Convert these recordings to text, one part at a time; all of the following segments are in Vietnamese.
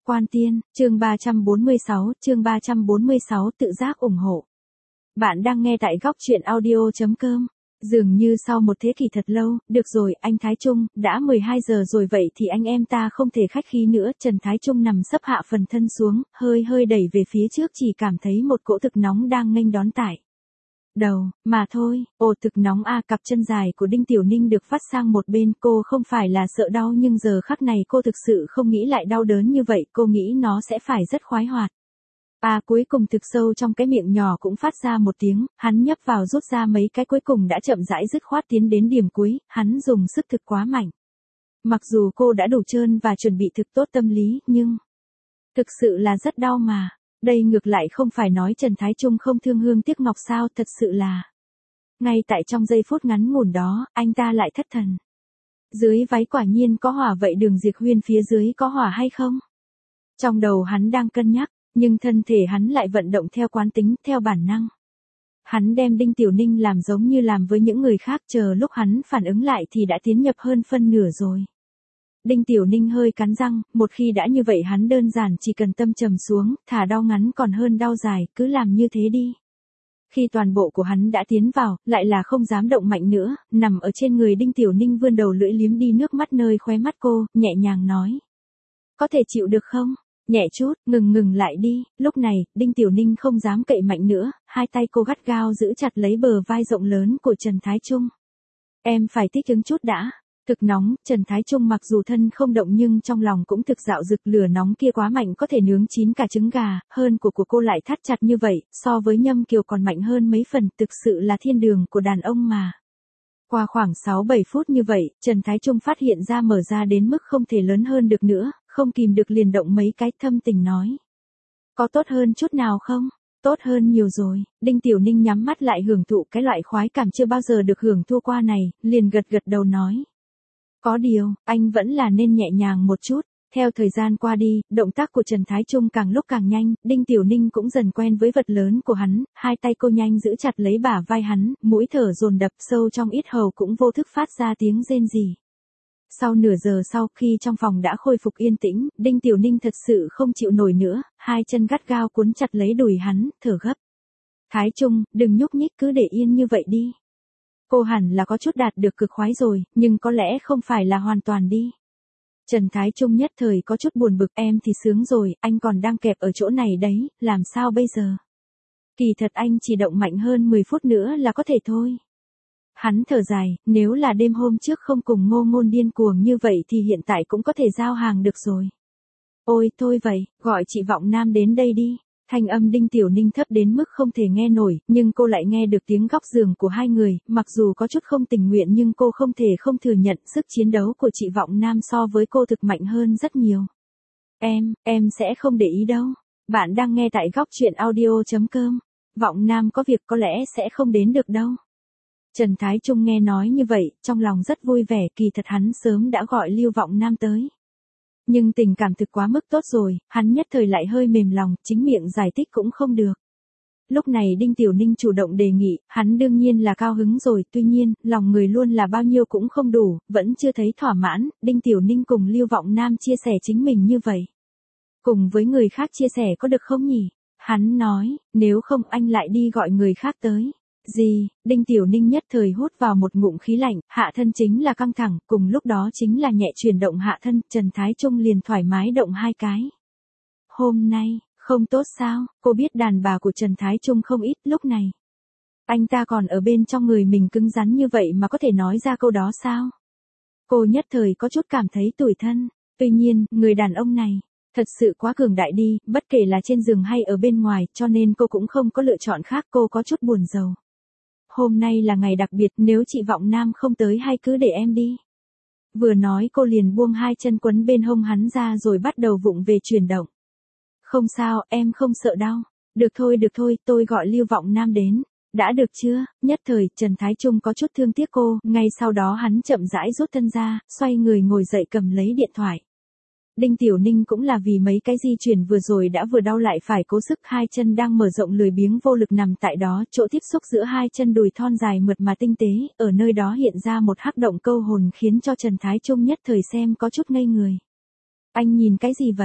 Quan Tiên, chương 346 tự giác ủng hộ. Bạn đang nghe tại góc truyện audio.com. Dường như sau một thế kỷ thật lâu, được rồi, anh Thái Trung, đã 12 giờ rồi vậy thì anh em ta không thể khách khí nữa. Trần Thái Trung nằm sấp hạ phần thân xuống, hơi đẩy về phía trước, chỉ cảm thấy một cỗ thực nóng đang nghênh đón tại đầu, mà thôi. Ồ, thực nóng a. Cặp chân dài của Đinh Tiểu Ninh được vắt sang một bên, cô không phải là sợ đau nhưng giờ khắc này cô thực sự không nghĩ lại đau đớn như vậy, cô nghĩ nó sẽ phải rất khoái hoạt. Cuối cùng thực sâu trong cái miệng nhỏ cũng phát ra một tiếng, hắn nhấp vào rút ra mấy cái cuối cùng đã chậm rãi dứt khoát tiến đến điểm cuối, hắn dùng sức thực quá mạnh. Mặc dù cô đã đủ trơn và chuẩn bị thực tốt tâm lý, nhưng thực sự là rất đau mà. Đây ngược lại không phải nói Trần Thái Trung không thương hương tiếc ngọc sao, thật sự là ngay tại trong giây phút ngắn ngủn đó, anh ta lại thất thần. Dưới váy quả nhiên có hỏa, vậy Đường Diệp Huyên phía dưới có hỏa hay không? Trong đầu hắn đang cân nhắc, nhưng thân thể hắn lại vận động theo quán tính, theo bản năng. Hắn đem Đinh Tiểu Ninh làm giống như làm với những người khác, chờ lúc hắn phản ứng lại thì đã tiến nhập hơn phân nửa rồi. Đinh Tiểu Ninh hơi cắn răng, một khi đã như vậy hắn đơn giản chỉ cần tâm trầm xuống, thà đau ngắn còn hơn đau dài, cứ làm như thế đi. Khi toàn bộ của hắn đã tiến vào, lại là không dám động mạnh nữa, nằm ở trên người Đinh Tiểu Ninh vươn đầu lưỡi liếm đi nước mắt nơi khóe mắt cô, nhẹ nhàng nói. Có thể chịu được không? Nhẹ chút, ngừng lại đi. Lúc này, Đinh Tiểu Ninh không dám cậy mạnh nữa, hai tay cô gắt gao giữ chặt lấy bờ vai rộng lớn của Trần Thái Trung. Em phải thích ứng chút đã. Thực nóng, Trần Thái Trung mặc dù thân không động nhưng trong lòng cũng thực dạo dực, lửa nóng kia quá mạnh, có thể nướng chín cả trứng gà, hơn của cô lại thắt chặt như vậy, so với Nhâm Kiều còn mạnh hơn mấy phần, thực sự là thiên đường của đàn ông mà. Qua khoảng 6-7 phút như vậy, Trần Thái Trung phát hiện ra mở ra đến mức không thể lớn hơn được nữa, không kìm được liền động mấy cái, thâm tình nói. Có tốt hơn chút nào không? Tốt hơn nhiều rồi. Đinh Tiểu Ninh nhắm mắt lại hưởng thụ cái loại khoái cảm chưa bao giờ được hưởng thụ qua này, liền gật đầu nói. Có điều, anh vẫn là nên nhẹ nhàng một chút. Theo thời gian qua đi, động tác của Trần Thái Trung càng lúc càng nhanh, Đinh Tiểu Ninh cũng dần quen với vật lớn của hắn, hai tay cô nhanh giữ chặt lấy bả vai hắn, mũi thở dồn đập, sâu trong yết hầu cũng vô thức phát ra tiếng rên rỉ. Sau nửa giờ sau, khi trong phòng đã khôi phục yên tĩnh, Đinh Tiểu Ninh thật sự không chịu nổi nữa, hai chân gắt gao cuốn chặt lấy đùi hắn, thở gấp. Thái Trung, đừng nhúc nhích, cứ để yên như vậy đi. Cô hẳn là có chút đạt được cực khoái rồi, nhưng có lẽ không phải là hoàn toàn đi. Trần Thái Trung nhất thời có chút buồn bực, em thì sướng rồi, anh còn đang kẹp ở chỗ này đấy, làm sao bây giờ? Kỳ thật anh chỉ động mạnh hơn 10 phút nữa là có thể thôi. Hắn thở dài, nếu là đêm hôm trước không cùng Ngô Ngôn điên cuồng như vậy thì hiện tại cũng có thể giao hàng được rồi. Ôi, thôi vậy, gọi chị Vọng Nam đến đây đi. Thanh âm Đinh Tiểu Ninh thấp đến mức không thể nghe nổi, nhưng cô lại nghe được tiếng góc giường của hai người, mặc dù có chút không tình nguyện nhưng cô không thể không thừa nhận sức chiến đấu của chị Vọng Nam so với cô thực mạnh hơn rất nhiều. Em sẽ không để ý đâu. Bạn đang nghe tại góc truyện audio.com. Vọng Nam có việc có lẽ sẽ không đến được đâu. Trần Thái Trung nghe nói như vậy, trong lòng rất vui vẻ, kỳ thật hắn sớm đã gọi Lưu Vọng Nam tới. Nhưng tình cảm thực quá mức tốt rồi, hắn nhất thời lại hơi mềm lòng, chính miệng giải thích cũng không được. Lúc này Đinh Tiểu Ninh chủ động đề nghị, hắn đương nhiên là cao hứng rồi, tuy nhiên, lòng người luôn là bao nhiêu cũng không đủ, vẫn chưa thấy thỏa mãn, Đinh Tiểu Ninh cùng Lưu Vọng Nam chia sẻ chính mình như vậy. Cùng với người khác chia sẻ có được không nhỉ? Hắn nói, nếu không anh lại đi gọi người khác tới. Gì? Đinh Tiểu Ninh nhất thời hút vào một ngụm khí lạnh, hạ thân chính là căng thẳng, cùng lúc đó chính là nhẹ chuyển động hạ thân, Trần Thái Trung liền thoải mái động hai cái. Hôm nay, không tốt sao? Cô biết đàn bà của Trần Thái Trung không ít, lúc này. Anh ta còn ở bên trong người mình cứng rắn như vậy mà có thể nói ra câu đó sao? Cô nhất thời có chút cảm thấy tủi thân, tuy nhiên, người đàn ông này thật sự quá cường đại đi, bất kể là trên giường hay ở bên ngoài, cho nên cô cũng không có lựa chọn khác, cô có chút buồn rầu. Hôm nay là ngày đặc biệt, nếu chị Vọng Nam không tới hay cứ để em đi. Vừa nói cô liền buông hai chân quấn bên hông hắn ra rồi bắt đầu vụng về chuyển động. Không sao, em không sợ đau. Được thôi, tôi gọi Lưu Vọng Nam đến. Đã được chưa? Nhất thời, Trần Thái Trung có chút thương tiếc cô, ngay sau đó hắn chậm rãi rút thân ra, xoay người ngồi dậy cầm lấy điện thoại. Đinh Tiểu Ninh cũng là vì mấy cái di chuyển vừa rồi đã vừa đau lại phải cố sức, hai chân đang mở rộng lười biếng vô lực nằm tại đó, chỗ tiếp xúc giữa hai chân đùi thon dài mượt mà tinh tế, ở nơi đó hiện ra một hắc động câu hồn khiến cho Trần Thái Trung nhất thời xem có chút ngây người. Anh nhìn cái gì vậy?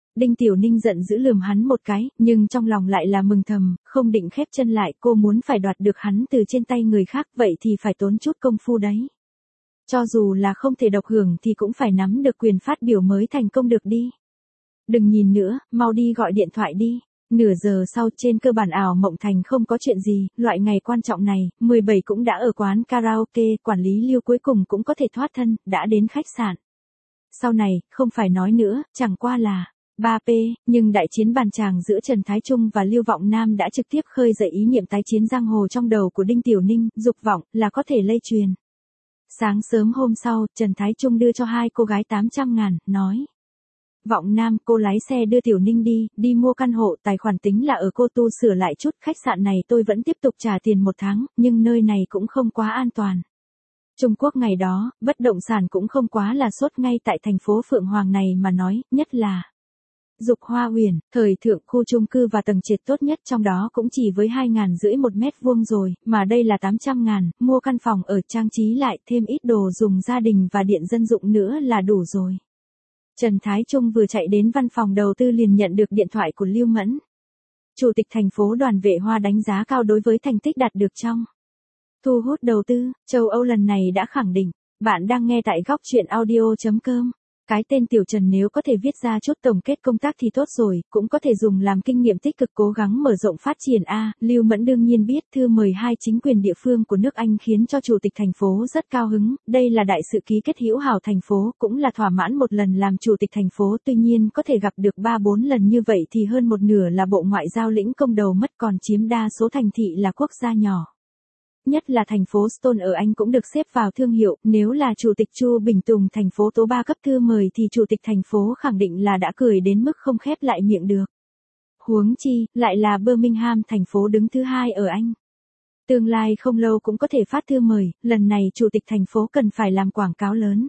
Đinh Tiểu Ninh giận dữ lườm hắn một cái, nhưng trong lòng lại là mừng thầm, không định khép chân lại, cô muốn phải đoạt được hắn từ trên tay người khác, vậy thì phải tốn chút công phu đấy. Cho dù là không thể độc hưởng thì cũng phải nắm được quyền phát biểu mới thành công được đi. Đừng nhìn nữa, mau đi gọi điện thoại đi. Nửa giờ sau trên cơ bản ảo mộng thành không có chuyện gì, loại ngày quan trọng này, 17 cũng đã ở quán karaoke, quản lý Lưu cuối cùng cũng có thể thoát thân, đã đến khách sạn. Sau này, không phải nói nữa, chẳng qua là 3P, nhưng đại chiến bàn tràng giữa Trần Thái Trung và Lưu Vọng Nam đã trực tiếp khơi dậy ý niệm tái chiến giang hồ trong đầu của Đinh Tiểu Ninh, dục vọng là có thể lây truyền. Sáng sớm hôm sau, Trần Thái Trung đưa cho hai cô gái 800.000, nói. Vọng Nam, cô lái xe đưa Tiểu Ninh đi mua căn hộ, tài khoản tính là ở cô tu sửa lại chút, khách sạn này tôi vẫn tiếp tục trả tiền 1 tháng, nhưng nơi này cũng không quá an toàn. Trung Quốc ngày đó, bất động sản cũng không quá là sốt ngay tại thành phố Phượng Hoàng này mà nói, nhất là Dục Hoa Huyền, thời thượng khu chung cư và tầng trệt tốt nhất trong đó cũng chỉ với 2.500 1 mét vuông rồi, mà đây là 800.000, mua căn phòng ở trang trí lại thêm ít đồ dùng gia đình và điện dân dụng nữa là đủ rồi. Trần Thái Trung vừa chạy đến văn phòng đầu tư liền nhận được điện thoại của Lưu Mẫn. Chủ tịch thành phố Đoàn Vệ Hoa đánh giá cao đối với thành tích đạt được trong thu hút đầu tư, châu Âu lần này đã khẳng định. Bạn đang nghe tại góc chuyện audio.com. Cái tên Tiểu Trần nếu có thể viết ra chút tổng kết công tác thì tốt rồi, cũng có thể dùng làm kinh nghiệm tích cực cố gắng mở rộng phát triển a. Lưu Mẫn đương nhiên biết thư mời hai chính quyền địa phương của nước Anh khiến cho chủ tịch thành phố rất cao hứng, đây là đại sự ký kết hữu hảo thành phố, cũng là thỏa mãn một lần làm chủ tịch thành phố, tuy nhiên có thể gặp được 3-4 lần như vậy thì hơn một nửa là bộ ngoại giao lĩnh công đầu mất, còn chiếm đa số thành thị là quốc gia nhỏ. Nhất là thành phố Stone ở Anh cũng được xếp vào thương hiệu, nếu là Chủ tịch Chu Bình Tùng thành phố tố 3 cấp thư mời thì Chủ tịch thành phố khẳng định là đã cười đến mức không khép lại miệng được. Huống chi, lại là Birmingham thành phố đứng thứ 2 ở Anh. Tương lai không lâu cũng có thể phát thư mời, lần này Chủ tịch thành phố cần phải làm quảng cáo lớn.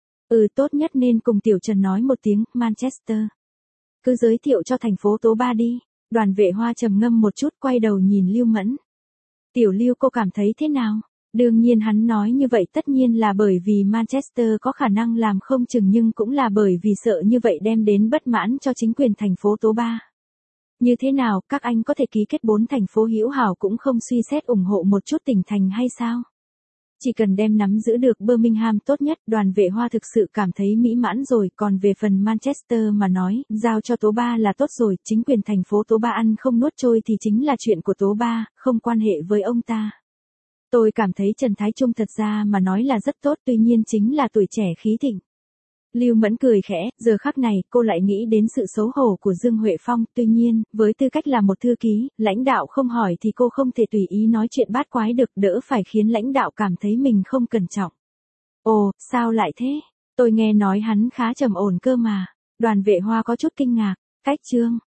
Tốt nhất nên cùng Tiểu Trần nói một tiếng, Manchester. Cứ giới thiệu cho thành phố tố 3 đi. Đoàn Vệ Hoa trầm ngâm một chút quay đầu nhìn Lưu Mẫn. Tiểu Lưu cô cảm thấy thế nào? Đương nhiên hắn nói như vậy tất nhiên là bởi vì Manchester có khả năng làm không chừng, nhưng cũng là bởi vì sợ như vậy đem đến bất mãn cho chính quyền thành phố tố 3. Như thế nào, các anh có thể ký kết 4 thành phố hữu hảo cũng không suy xét ủng hộ một chút tỉnh thành hay sao? Chỉ cần đem nắm giữ được Birmingham tốt nhất, Đoàn Vệ Hoa thực sự cảm thấy mỹ mãn rồi, còn về phần Manchester mà nói, giao cho tố 3 là tốt rồi, chính quyền thành phố tố 3 ăn không nuốt trôi thì chính là chuyện của tố 3, không quan hệ với ông ta. Tôi cảm thấy Trần Thái Trung thật ra mà nói là rất tốt, tuy nhiên chính là tuổi trẻ khí thịnh. Lưu Mẫn cười khẽ, giờ khắc này cô lại nghĩ đến sự xấu hổ của Dương Huệ Phong, tuy nhiên, với tư cách là một thư ký, lãnh đạo không hỏi thì cô không thể tùy ý nói chuyện bát quái được, đỡ phải khiến lãnh đạo cảm thấy mình không cẩn trọng. Ồ, sao lại thế? Tôi nghe nói hắn khá trầm ổn cơ mà. Đoàn Vệ Hoa có chút kinh ngạc. Cách chương